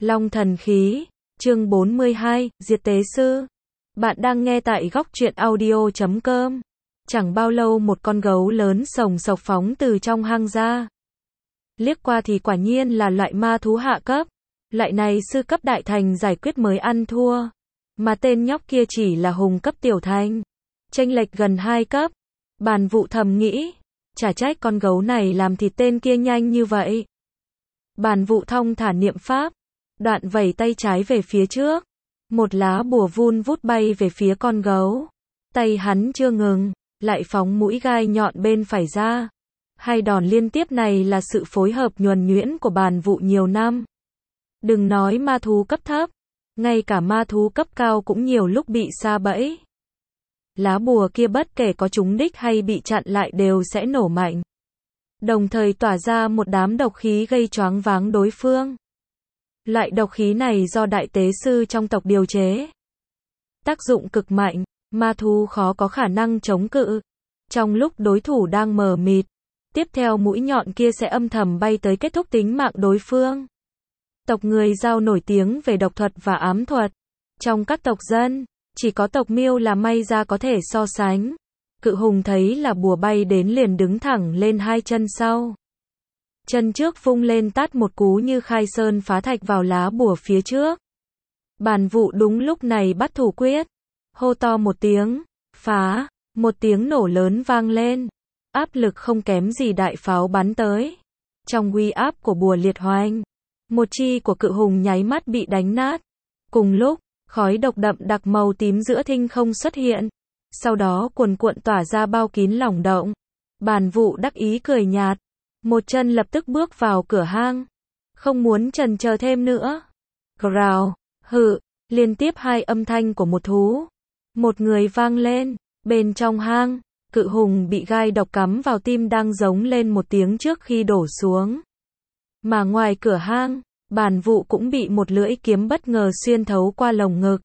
Long thần khí, chương 42, Diệt Tế Sư. Bạn đang nghe tại góc truyện audio.com. Chẳng bao lâu một con gấu lớn sồng sộc phóng từ trong hang ra. Liếc qua thì quả nhiên là loại ma thú hạ cấp. Loại này sư cấp đại thành giải quyết mới ăn thua. Mà tên nhóc kia chỉ là hùng cấp tiểu thành. Chênh lệch gần 2 cấp. Bàn Vụ thầm nghĩ, chả trách con gấu này làm thịt tên kia nhanh như vậy. Bàn Vụ thong thả niệm pháp. Đoạn vẩy tay trái về phía trước. Một lá bùa vun vút bay về phía con gấu. Tay hắn chưa ngừng, lại phóng mũi gai nhọn bên phải ra. Hai đòn liên tiếp này là sự phối hợp nhuần nhuyễn của Bàn Vụ nhiều năm. Đừng nói ma thú cấp thấp, ngay cả ma thú cấp cao cũng nhiều lúc bị sa bẫy. Lá bùa kia bất kể có trúng đích hay bị chặn lại đều sẽ nổ mạnh. Đồng thời tỏa ra một đám độc khí gây choáng váng đối phương. Loại độc khí này do đại tế sư trong tộc điều chế. Tác dụng cực mạnh, ma thú khó có khả năng chống cự. Trong lúc đối thủ đang mờ mịt, tiếp theo mũi nhọn kia sẽ âm thầm bay tới kết thúc tính mạng đối phương. Tộc người Dao nổi tiếng về độc thuật và ám thuật. Trong các tộc dân, chỉ có tộc Miêu là may ra có thể so sánh. Cự hùng thấy là bùa bay đến liền đứng thẳng lên hai chân sau. Chân trước vung lên tát một cú như khai sơn phá thạch vào lá bùa phía trước. Bàn Vụ đúng lúc này bắt thủ quyết. Hô to một tiếng, phá, một tiếng nổ lớn vang lên. Áp lực không kém gì đại pháo bắn tới. Trong uy áp của bùa liệt hoành, một chi của cự hùng nháy mắt bị đánh nát. Cùng lúc, khói độc đậm đặc màu tím giữa thinh không xuất hiện. Sau đó cuồn cuộn tỏa ra bao kín lỏng động. Bàn Vụ đắc ý cười nhạt. Một chân lập tức bước vào cửa hang. Không muốn chần chờ thêm nữa. Grào, hự, liên tiếp hai âm thanh của một thú. Một người vang lên. Bên trong hang, cự hùng bị gai độc cắm vào tim đang giống lên một tiếng trước khi đổ xuống. Mà ngoài cửa hang, Bàn Vụ cũng bị một lưỡi kiếm bất ngờ xuyên thấu qua lồng ngực.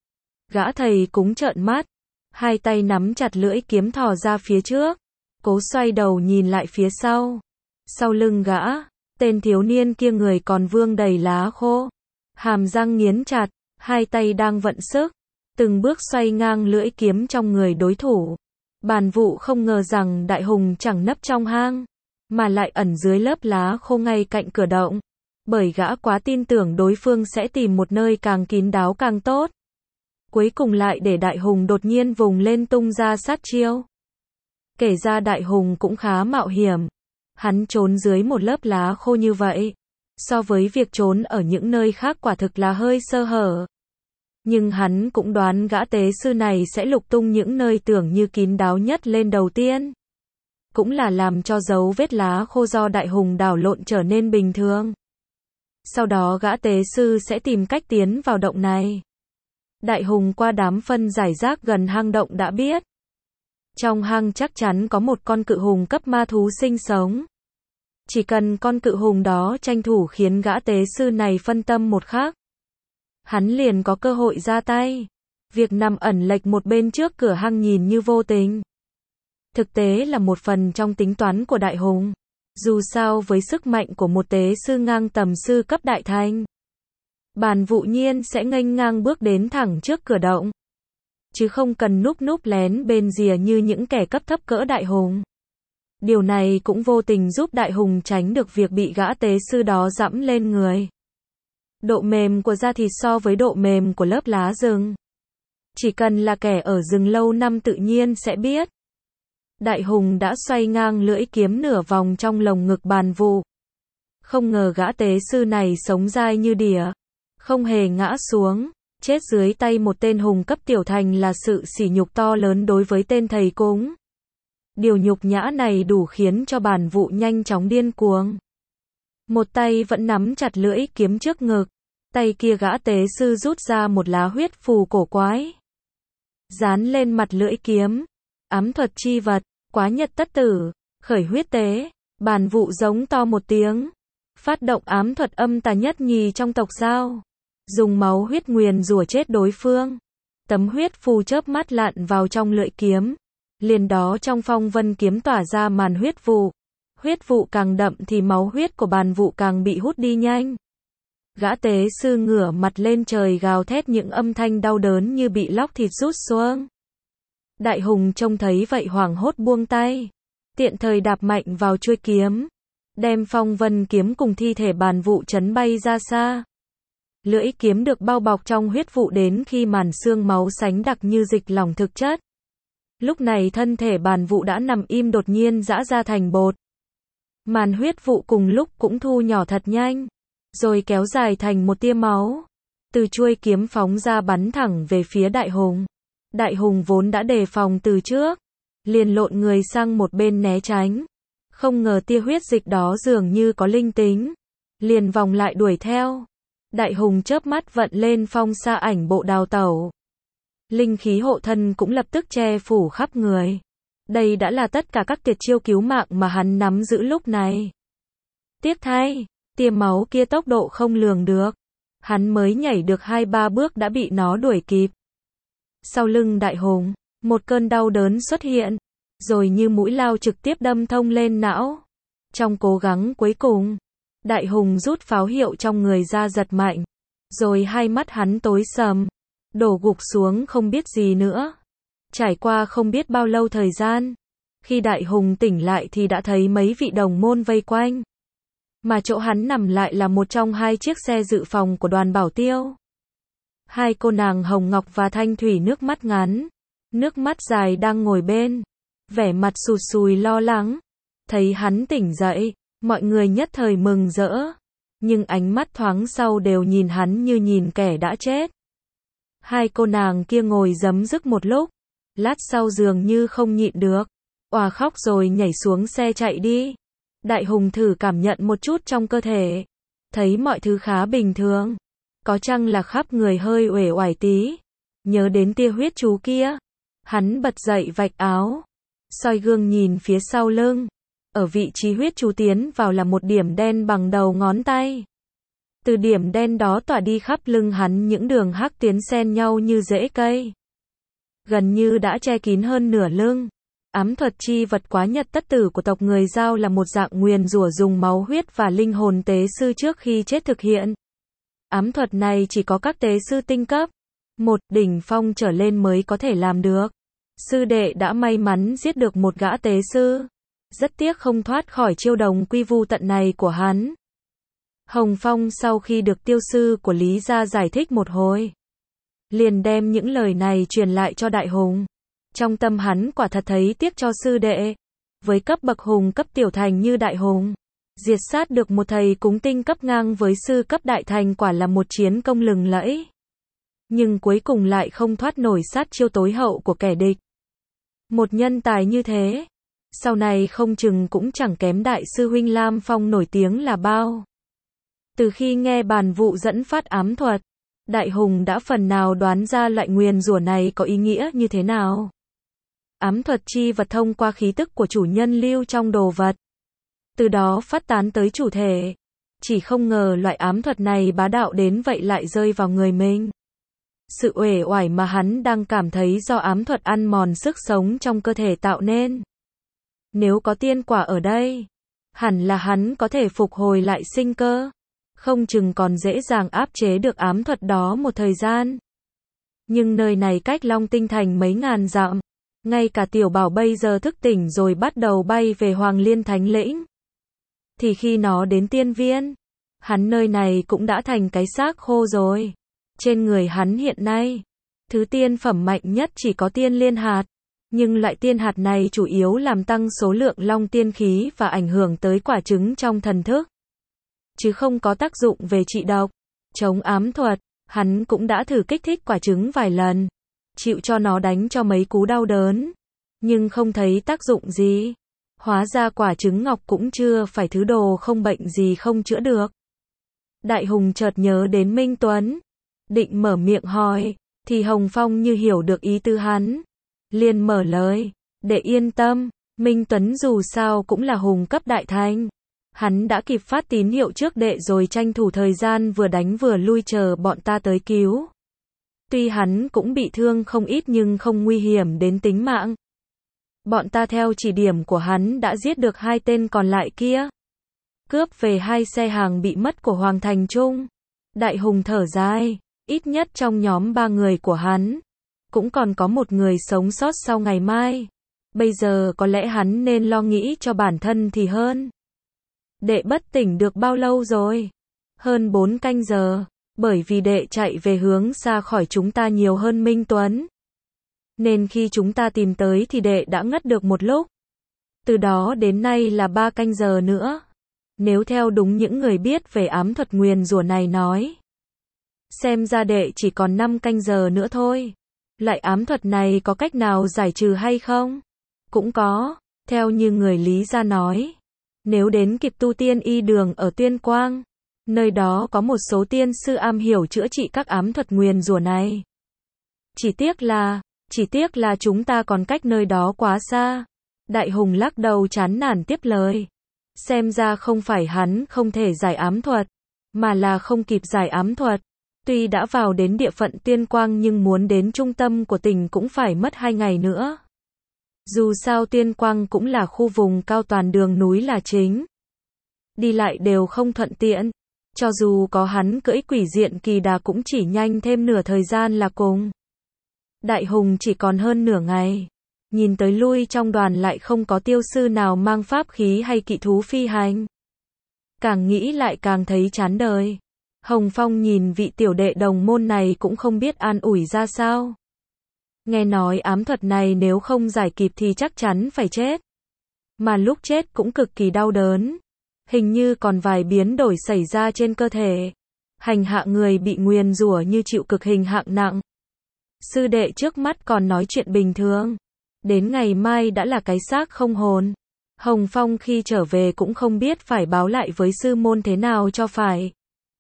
Gã thầy cúng trợn mắt. Hai tay nắm chặt lưỡi kiếm thò ra phía trước. Cố xoay đầu nhìn lại phía sau. Sau lưng gã, tên thiếu niên kia người còn vương đầy lá khô. Hàm răng nghiến chặt, hai tay đang vận sức. Từng bước xoay ngang lưỡi kiếm trong người đối thủ. Bàn Vụ không ngờ rằng đại hùng chẳng nấp trong hang, mà lại ẩn dưới lớp lá khô ngay cạnh cửa động. Bởi gã quá tin tưởng đối phương sẽ tìm một nơi càng kín đáo càng tốt. Cuối cùng lại để đại hùng đột nhiên vùng lên tung ra sát chiêu. Kể ra đại hùng cũng khá mạo hiểm. Hắn trốn dưới một lớp lá khô như vậy. So với việc trốn ở những nơi khác quả thực là hơi sơ hở. Nhưng hắn cũng đoán gã tế sư này sẽ lục tung những nơi tưởng như kín đáo nhất lên đầu tiên. Cũng là làm cho dấu vết lá khô do đại hùng đảo lộn trở nên bình thường. Sau đó gã tế sư sẽ tìm cách tiến vào động này. Đại hùng qua đám phân giải rác gần hang động đã biết. Trong hang chắc chắn có một con cự hùng cấp ma thú sinh sống. Chỉ cần con cự hùng đó tranh thủ khiến gã tế sư này phân tâm một khắc, hắn liền có cơ hội ra tay. Việc nằm ẩn lệch một bên trước cửa hang nhìn như vô tình, thực tế là một phần trong tính toán của đại hùng. Dù sao với sức mạnh của một tế sư ngang tầm sư cấp đại thành, Bàn Vụ nhiên sẽ nghênh ngang bước đến thẳng trước cửa động, chứ không cần núp lén bên rìa như những kẻ cấp thấp cỡ đại hùng. Điều này cũng vô tình giúp đại hùng tránh được việc bị gã tế sư đó dẫm lên người. Độ mềm của da thịt so với độ mềm của lớp lá rừng, chỉ cần là kẻ ở rừng lâu năm tự nhiên sẽ biết. Đại hùng đã xoay ngang lưỡi kiếm nửa vòng trong lồng ngực Bàn Vụ. Không ngờ gã tế sư này sống dai như đỉa, không hề ngã xuống. Chết dưới tay một tên hùng cấp tiểu thành là sự sỉ nhục to lớn đối với tên thầy cúng. Điều nhục nhã này đủ khiến cho Bàn Vụ nhanh chóng điên cuồng. Một tay vẫn nắm chặt lưỡi kiếm trước ngực, tay kia gã tế sư rút ra một lá huyết phù cổ quái, dán lên mặt lưỡi kiếm. Ám thuật chi vật, quá nhật tất tử, khởi huyết tế. Bàn Vụ giống to một tiếng, phát động ám thuật âm tà nhất nhì trong tộc Dao, dùng máu huyết nguyền rủa chết đối phương. Tấm huyết phù chớp mắt lặn vào trong lưỡi kiếm. Liền đó trong phong vân kiếm tỏa ra màn huyết vụ. Huyết vụ càng đậm thì máu huyết của Bàn Vụ càng bị hút đi nhanh. Gã tế sư ngửa mặt lên trời gào thét những âm thanh đau đớn như bị lóc thịt rút xuống. Đại hùng trông thấy vậy hoảng hốt buông tay, tiện thời đạp mạnh vào chuôi kiếm, đem phong vân kiếm cùng thi thể Bàn Vụ chấn bay ra xa. Lưỡi kiếm được bao bọc trong huyết vụ đến khi màn xương máu sánh đặc như dịch lỏng thực chất. Lúc này thân thể Bàn Vụ đã nằm im đột nhiên giã ra thành bột. Màn huyết vụ cùng lúc cũng thu nhỏ thật nhanh, rồi kéo dài thành một tia máu. Từ chuôi kiếm phóng ra bắn thẳng về phía đại hùng. Đại hùng vốn đã đề phòng từ trước, liền lộn người sang một bên né tránh. Không ngờ tia huyết dịch đó dường như có linh tính, liền vòng lại đuổi theo. Đại hùng chớp mắt vận lên phong sa ảnh bộ đào tẩu. Linh khí hộ thân cũng lập tức che phủ khắp người. Đây đã là tất cả các tuyệt chiêu cứu mạng mà hắn nắm giữ lúc này. Tiếc thay, tia máu kia tốc độ không lường được. Hắn mới nhảy được 2-3 bước đã bị nó đuổi kịp. Sau lưng đại hùng, một cơn đau đớn xuất hiện, rồi như mũi lao trực tiếp đâm thông lên não. Trong cố gắng cuối cùng, đại hùng rút pháo hiệu trong người ra giật mạnh, rồi hai mắt hắn tối sầm, đổ gục xuống không biết gì nữa. Trải qua không biết bao lâu thời gian, khi đại hùng tỉnh lại thì đã thấy mấy vị đồng môn vây quanh. Mà chỗ hắn nằm lại là một trong 2 chiếc xe dự phòng của Đoàn Bảo Tiêu. 2 cô nàng Hồng Ngọc và Thanh Thủy nước mắt ngắn, nước mắt dài đang ngồi bên, vẻ mặt sụt sùi lo lắng. Thấy hắn tỉnh dậy, mọi người nhất thời mừng rỡ, nhưng ánh mắt thoáng sau đều nhìn hắn như nhìn kẻ đã chết. 2 cô nàng kia ngồi rấm rức một lúc, lát sau dường như không nhịn được, òa khóc rồi nhảy xuống xe chạy đi. Đại hùng thử cảm nhận một chút trong cơ thể, thấy mọi thứ khá bình thường, có chăng là khắp người hơi uể oải tí. Nhớ đến tia huyết chú kia, hắn bật dậy vạch áo, soi gương nhìn phía sau lưng, ở vị trí huyết chú tiến vào là một điểm đen bằng đầu ngón tay. Từ điểm đen đó tỏa đi khắp lưng hắn những đường hắc tiến xen nhau như rễ cây, gần như đã che kín hơn nửa lưng. Ám thuật chi vật quá nhật tất tử của tộc người Dao là một dạng nguyền rủa dùng máu huyết và linh hồn tế sư trước khi chết thực hiện. Ám thuật này chỉ có các tế sư tinh cấp 1 đỉnh phong trở lên mới có thể làm được. Sư đệ đã may mắn giết được một gã tế sư, rất tiếc không thoát khỏi chiêu đồng quy vu tận này của hắn. Hồng Phong sau khi được tiêu sư của Lý gia giải thích một hồi, liền đem những lời này truyền lại cho đại hùng. Trong tâm hắn quả thật thấy tiếc cho sư đệ. Với cấp bậc hùng cấp tiểu thành như đại hùng, diệt sát được một thầy cúng tinh cấp ngang với sư cấp đại thành quả là một chiến công lừng lẫy. Nhưng cuối cùng lại không thoát nổi sát chiêu tối hậu của kẻ địch. Một nhân tài như thế, sau này không chừng cũng chẳng kém đại sư huynh Lam Phong nổi tiếng là bao. Từ khi nghe Bàn Vụ dẫn phát ám thuật, đại hùng đã phần nào đoán ra loại nguyền rủa này có ý nghĩa như thế nào. Ám thuật chi vật thông qua khí tức của chủ nhân lưu trong đồ vật, từ đó phát tán tới chủ thể. Chỉ không ngờ loại ám thuật này bá đạo đến vậy lại rơi vào người mình. Sự uể oải mà hắn đang cảm thấy do ám thuật ăn mòn sức sống trong cơ thể tạo nên. Nếu có tiên quả ở đây, hẳn là hắn có thể phục hồi lại sinh cơ, không chừng còn dễ dàng áp chế được ám thuật đó một thời gian. Nhưng nơi này cách Long Tinh Thành mấy ngàn dặm, ngay cả tiểu bảo bây giờ thức tỉnh rồi bắt đầu bay về Hoàng Liên Thánh Lĩnh. Thì khi nó đến tiên viên, hắn nơi này cũng đã thành cái xác khô rồi. Trên người hắn hiện nay, thứ tiên phẩm mạnh nhất chỉ có tiên liên hạt. Nhưng loại tiên hạt này chủ yếu làm tăng số lượng long tiên khí và ảnh hưởng tới quả trứng trong thần thức, chứ không có tác dụng về trị độc, chống ám thuật. Hắn cũng đã thử kích thích quả trứng vài lần, chịu cho nó đánh cho mấy cú đau đớn, nhưng không thấy tác dụng gì. Hóa ra quả trứng ngọc cũng chưa phải thứ đồ không bệnh gì không chữa được. Đại hùng chợt nhớ đến Minh Tuấn, định mở miệng hỏi, thì Hồng Phong như hiểu được ý tư hắn, liền mở lời, để yên tâm, Minh Tuấn dù sao cũng là hùng cấp đại thành. Hắn đã kịp phát tín hiệu trước đệ rồi tranh thủ thời gian vừa đánh vừa lui chờ bọn ta tới cứu. Tuy hắn cũng bị thương không ít nhưng không nguy hiểm đến tính mạng. Bọn ta theo chỉ điểm của hắn đã giết được 2 tên còn lại kia, cướp về 2 xe hàng bị mất của Hoàng Thành Trung. Đại Hùng thở dài, ít nhất trong nhóm 3 người của hắn, cũng còn có một người sống sót sau ngày mai. Bây giờ có lẽ hắn nên lo nghĩ cho bản thân thì hơn. Đệ bất tỉnh được bao lâu rồi? Hơn 4 canh giờ, bởi vì đệ chạy về hướng xa khỏi chúng ta nhiều hơn Minh Tuấn. Nên khi chúng ta tìm tới thì đệ đã ngất được một lúc. Từ đó đến nay là 3 canh giờ nữa. Nếu theo đúng những người biết về ám thuật nguyền rủa này nói. Xem ra đệ chỉ còn 5 canh giờ nữa thôi. Loại ám thuật này có cách nào giải trừ hay không? Cũng có, theo như người Lý gia nói. Nếu đến kịp tu tiên y đường ở Tuyên Quang, nơi đó có một số tiên sư am hiểu chữa trị các ám thuật nguyền rủa này. Chỉ tiếc là chúng ta còn cách nơi đó quá xa. Đại Hùng lắc đầu chán nản tiếp lời. Xem ra không phải hắn không thể giải ám thuật, mà là không kịp giải ám thuật. Tuy đã vào đến địa phận Tuyên Quang nhưng muốn đến trung tâm của tỉnh cũng phải mất 2 ngày nữa. Dù sao Tuyên Quang cũng là khu vùng cao toàn đường núi là chính. Đi lại đều không thuận tiện. Cho dù có hắn cưỡi quỷ diện kỳ đà cũng chỉ nhanh thêm nửa thời gian là cùng. Đại Hùng chỉ còn hơn nửa ngày. Nhìn tới lui trong đoàn lại không có tiêu sư nào mang pháp khí hay kỵ thú phi hành. Càng nghĩ lại càng thấy chán đời. Hồng Phong nhìn vị tiểu đệ đồng môn này cũng không biết an ủi ra sao. Nghe nói ám thuật này nếu không giải kịp thì chắc chắn phải chết. Mà lúc chết cũng cực kỳ đau đớn. Hình như còn vài biến đổi xảy ra trên cơ thể. Hành hạ người bị nguyền rủa như chịu cực hình hạng nặng. Sư đệ trước mắt còn nói chuyện bình thường. Đến ngày mai đã là cái xác không hồn. Hồng Phong khi trở về cũng không biết phải báo lại với sư môn thế nào cho phải.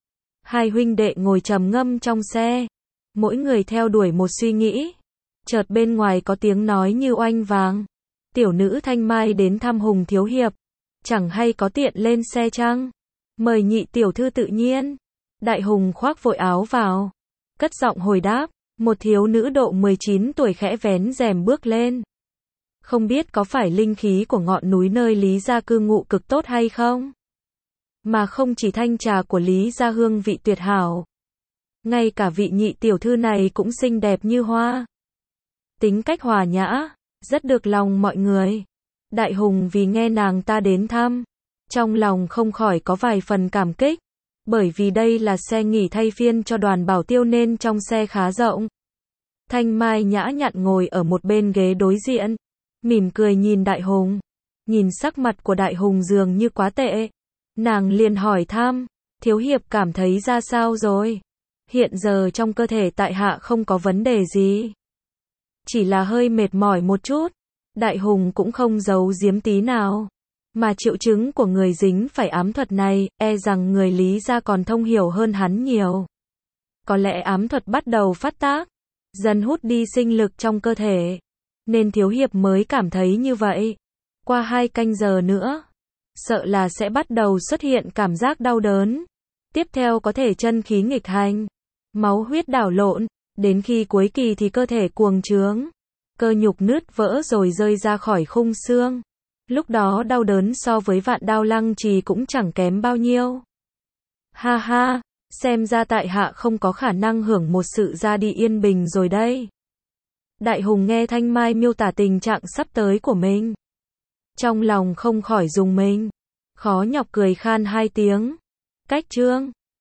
Hai huynh đệ ngồi trầm ngâm trong xe. Mỗi người theo đuổi một suy nghĩ. Chợt bên ngoài có tiếng nói như oanh vàng. Tiểu nữ Thanh Mai đến thăm Hùng thiếu hiệp. Chẳng hay có tiện lên xe chăng? Mời nhị tiểu thư tự nhiên. Đại Hùng khoác vội áo vào. Cất giọng hồi đáp. Một thiếu nữ độ 19 tuổi khẽ vén rèm bước lên. Không biết có phải linh khí của ngọn núi nơi Lý gia cư ngụ cực tốt hay không? Mà không chỉ thanh trà của Lý gia hương vị tuyệt hảo. Ngay cả vị nhị tiểu thư này cũng xinh đẹp như hoa. Tính cách hòa nhã, rất được lòng mọi người. Đại Hùng vì nghe nàng ta đến thăm, trong lòng không khỏi có vài phần cảm kích. Bởi vì đây là xe nghỉ thay phiên cho đoàn bảo tiêu nên trong xe khá rộng. Thanh Mai nhã nhặn ngồi ở một bên ghế đối diện, mỉm cười nhìn Đại Hùng. Nhìn sắc mặt của Đại Hùng dường như quá tệ. Nàng liền hỏi thăm, thiếu hiệp cảm thấy ra sao rồi? Hiện giờ trong cơ thể tại hạ không có vấn đề gì. Chỉ là hơi mệt mỏi một chút. Đại Hùng cũng không giấu giếm tí nào. Mà triệu chứng của người dính phải ám thuật này, e rằng người Lý gia còn thông hiểu hơn hắn nhiều. Có lẽ ám thuật bắt đầu phát tác, dần hút đi sinh lực trong cơ thể. Nên thiếu hiệp mới cảm thấy như vậy. Qua 2 canh giờ nữa, sợ là sẽ bắt đầu xuất hiện cảm giác đau đớn. Tiếp theo có thể chân khí nghịch hành, máu huyết đảo lộn, đến khi cuối kỳ thì cơ thể cuồng trướng, cơ nhục nứt vỡ rồi rơi ra khỏi khung xương. Lúc đó đau đớn so với vạn đao lăng trì cũng chẳng kém bao nhiêu. Ha ha, xem ra tại hạ không có khả năng hưởng một sự ra đi yên bình rồi đây. Đại Hùng nghe Thanh Mai miêu tả tình trạng sắp tới của mình. Trong lòng không khỏi rùng mình. Khó nhọc cười khan 2 tiếng. Cách chương